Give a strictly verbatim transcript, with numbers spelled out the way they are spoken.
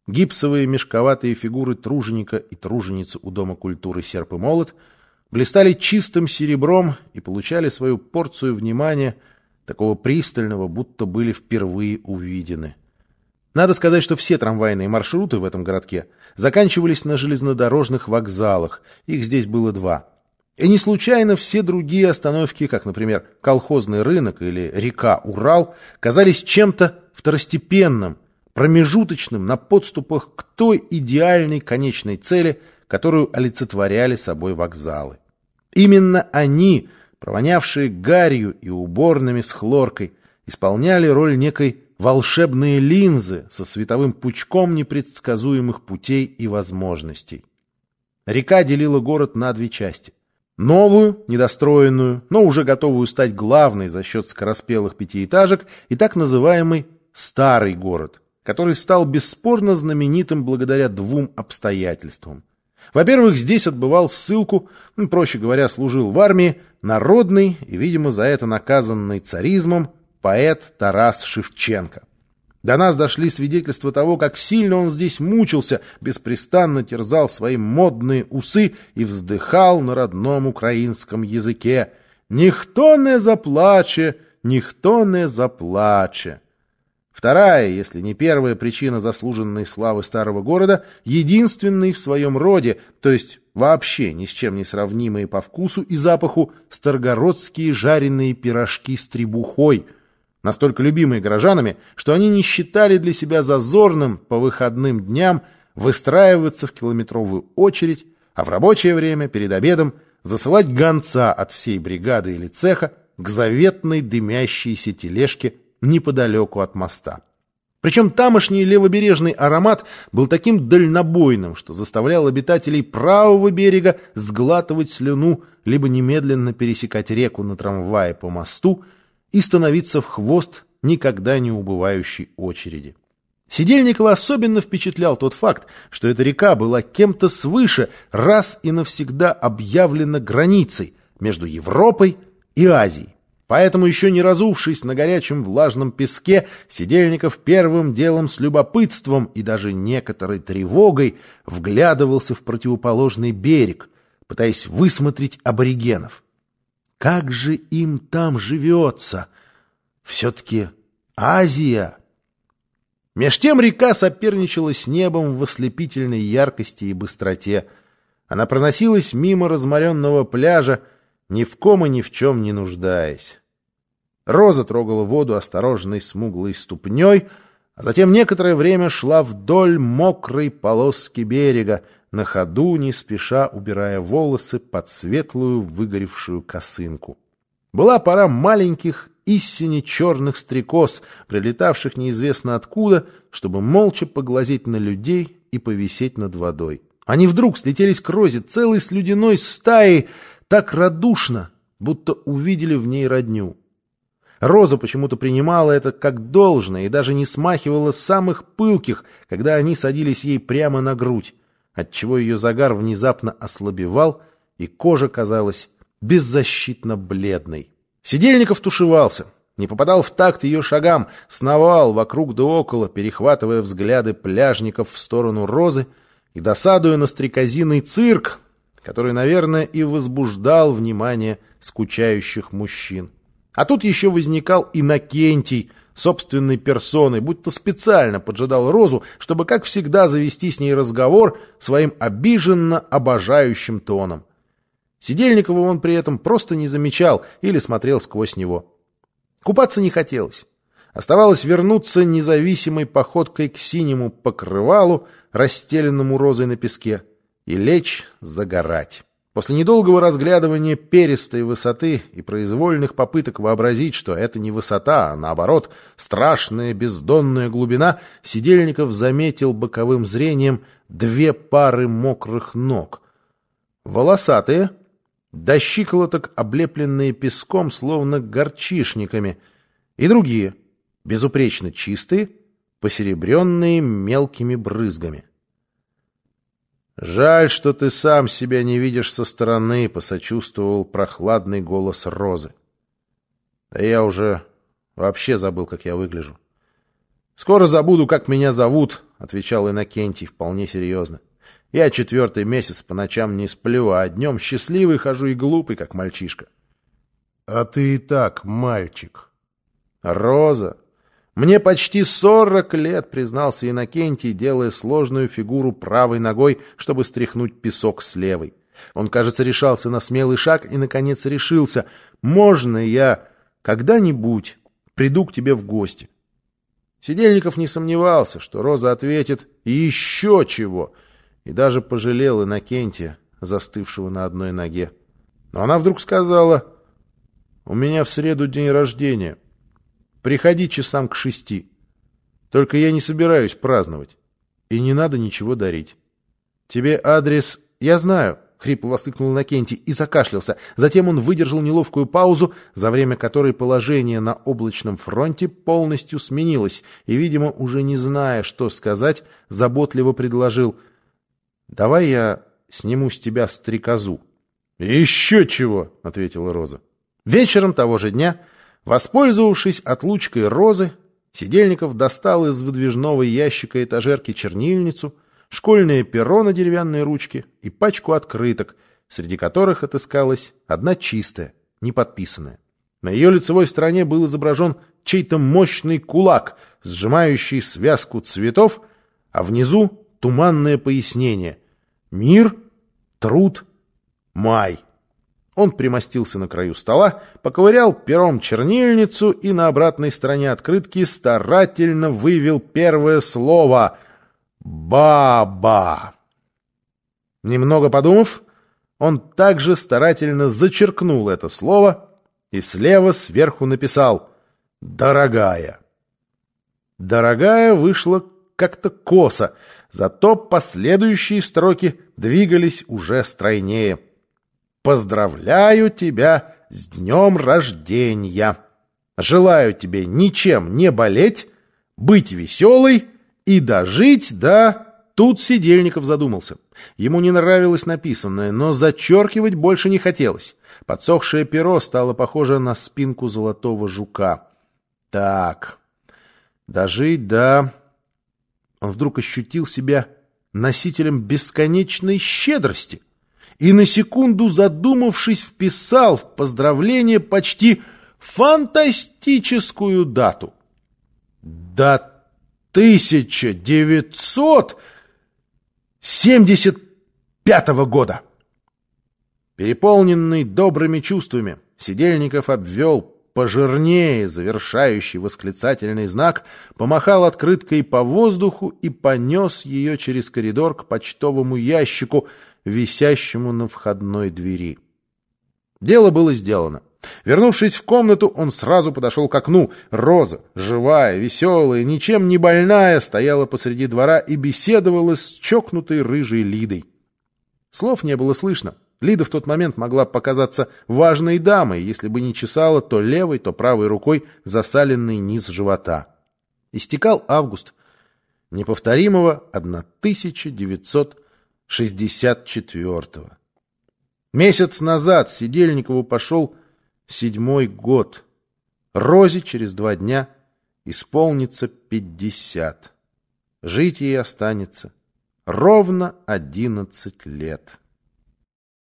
гипсовые мешковатые фигуры труженика и труженицы у Дома культуры «Серп и молот» блистали чистым серебром и получали свою порцию внимания, такого пристального, будто были впервые увидены. Надо сказать, что все трамвайные маршруты в этом городке заканчивались на железнодорожных вокзалах, их здесь было два. И не случайно все другие остановки, как, например, колхозный рынок или река Урал, казались чем-то второстепенным, промежуточным на подступах к той идеальной конечной цели, которую олицетворяли собой вокзалы. Именно они, провонявшие гарью и уборными с хлоркой, исполняли роль некой волшебной линзы со световым пучком непредсказуемых путей и возможностей. Река делила город на две части. Новую, недостроенную, но уже готовую стать главной за счет скороспелых пятиэтажек, и так называемый «старый город», который стал бесспорно знаменитым благодаря двум обстоятельствам. Во-первых, здесь отбывал ссылку, ну, проще говоря, служил в армии, народный и, видимо, за это наказанный царизмом поэт Тарас Шевченко. До нас дошли свидетельства того, как сильно он здесь мучился, беспрестанно терзал свои модные усы и вздыхал на родном украинском языке: «Ніхто не заплаче, ніхто не заплаче». Вторая, если не первая причина заслуженной славы старого города, единственный в своем роде, то есть вообще ни с чем не сравнимые по вкусу и запаху, старгородские жареные пирожки с требухой, настолько любимые горожанами, что они не считали для себя зазорным по выходным дням выстраиваться в километровую очередь, а в рабочее время перед обедом засылать гонца от всей бригады или цеха к заветной дымящейся тележке неподалеку от моста. Причем тамошний левобережный аромат был таким дальнобойным, что заставлял обитателей правого берега сглатывать слюну, либо немедленно пересекать реку на трамвае по мосту и становиться в хвост никогда не убывающей очереди. Сидельникова особенно впечатлял тот факт, что эта река была кем-то свыше раз и навсегда объявлена границей между Европой и Азией. Поэтому, еще не разувшись на горячем влажном песке, Сидельников первым делом с любопытством и даже некоторой тревогой вглядывался в противоположный берег, пытаясь высмотреть аборигенов. Как же им там живется? Все-таки Азия! Меж тем река соперничала с небом в ослепительной яркости и быстроте. Она проносилась мимо разморенного пляжа, ни в ком и ни в чем не нуждаясь. Роза трогала воду осторожной смуглой ступней, а затем некоторое время шла вдоль мокрой полоски берега, на ходу не спеша убирая волосы под светлую выгоревшую косынку. Была пора маленьких истине черных стрекоз, прилетавших неизвестно откуда, чтобы молча поглазеть на людей и повисеть над водой. Они вдруг слетелись к Розе целой слюдяной стаей, так радушно, будто увидели в ней родню. Роза почему-то принимала это как должное и даже не смахивала самых пылких, когда они садились ей прямо на грудь, отчего ее загар внезапно ослабевал, и кожа казалась беззащитно бледной. Сидельников тушевался, не попадал в такт ее шагам, сновал вокруг да около, перехватывая взгляды пляжников в сторону Розы и досадуя на стрекозиный цирк, который, наверное, и возбуждал внимание скучающих мужчин. А тут еще возникал Иннокентий собственной персоной, будто специально поджидал Розу, чтобы, как всегда, завести с ней разговор своим обиженно обожающим тоном. Сидельникова он при этом просто не замечал или смотрел сквозь него. Купаться не хотелось. Оставалось вернуться независимой походкой к синему покрывалу, расстеленному розой на песке, и лечь загорать. После недолгого разглядывания перистой высоты и произвольных попыток вообразить, что это не высота, а наоборот страшная бездонная глубина, Сидельников заметил боковым зрением две пары мокрых ног. Волосатые, до щиколоток облепленные песком, словно горчишниками, и другие, безупречно чистые, посеребренные мелкими брызгами. «Жаль, что ты сам себя не видишь со стороны», — посочувствовал прохладный голос Розы. «Да я уже вообще забыл, как я выгляжу. Скоро забуду, как меня зовут», отвечал Иннокентий вполне серьезно. «Я четвертый месяц по ночам не сплю, а днем счастливый хожу и глупый, как мальчишка». «А ты и так мальчик». «Роза, мне почти сорок лет», — признался Иннокентий, делая сложную фигуру правой ногой, чтобы стряхнуть песок с левой. Он, кажется, решался на смелый шаг и, наконец, решился. «Можно я когда-нибудь приду к тебе в гости?» Сидельников не сомневался, что Роза ответит «и еще чего», и даже пожалел Иннокентия, застывшего на одной ноге. Но она вдруг сказала: «У меня в среду день рождения. Приходи часам к шести. Только я не собираюсь праздновать, и не надо ничего дарить. Тебе адрес я знаю», — хрипло воскликнул Иннокентий и закашлялся. Затем он выдержал неловкую паузу, за время которой положение на облачном фронте полностью сменилось, и, видимо, уже не зная, что сказать, заботливо предложил: «Давай я сниму с тебя стрекозу». «Еще чего!» — ответила Роза. Вечером того же дня, воспользовавшись отлучкой Розы, Сидельников достал из выдвижного ящика этажерки чернильницу, школьное перо на деревянной ручке и пачку открыток, среди которых отыскалась одна чистая, неподписанная. На ее лицевой стороне был изображен чей-то мощный кулак, сжимающий связку цветов, а внизу туманное пояснение: «Мир, труд, май». Он примостился на краю стола, поковырял пером чернильницу и на обратной стороне открытки старательно вывел первое слово «Баба». Немного подумав, он также старательно зачеркнул это слово и слева сверху написал «Дорогая». «Дорогая» вышла как-то косо, зато последующие строки двигались уже стройнее. «Поздравляю тебя с днем рождения! Желаю тебе ничем не болеть, быть веселой и дожить до...» Тут Сидельников задумался. Ему не нравилось написанное, но зачеркивать больше не хотелось. Подсохшее перо стало похоже на спинку золотого жука. Так, дожить до... Он вдруг ощутил себя носителем бесконечной щедрости и, на секунду задумавшись, вписал в поздравление почти фантастическую дату. До тысяча девятьсот семьдесят пятого года. Переполненный добрыми чувствами, Сидельников обвел пожирнее завершающий восклицательный знак, помахал открыткой по воздуху и понес ее через коридор к почтовому ящику, висящему на входной двери. Дело было сделано. Вернувшись в комнату, он сразу подошел к окну. Роза, живая, веселая, ничем не больная, стояла посреди двора и беседовала с чокнутой рыжей Лидой. Слов не было слышно. Лида в тот момент могла показаться важной дамой, если бы не чесала то левой, то правой рукой засаленный низ живота. Истекал август неповторимого тысяча девятьсот шестьдесят четвёртого. Месяц назад Сидельникову пошел седьмой год. Розе через два дня исполнится пятьдесят. Жить ей останется ровно одиннадцать лет.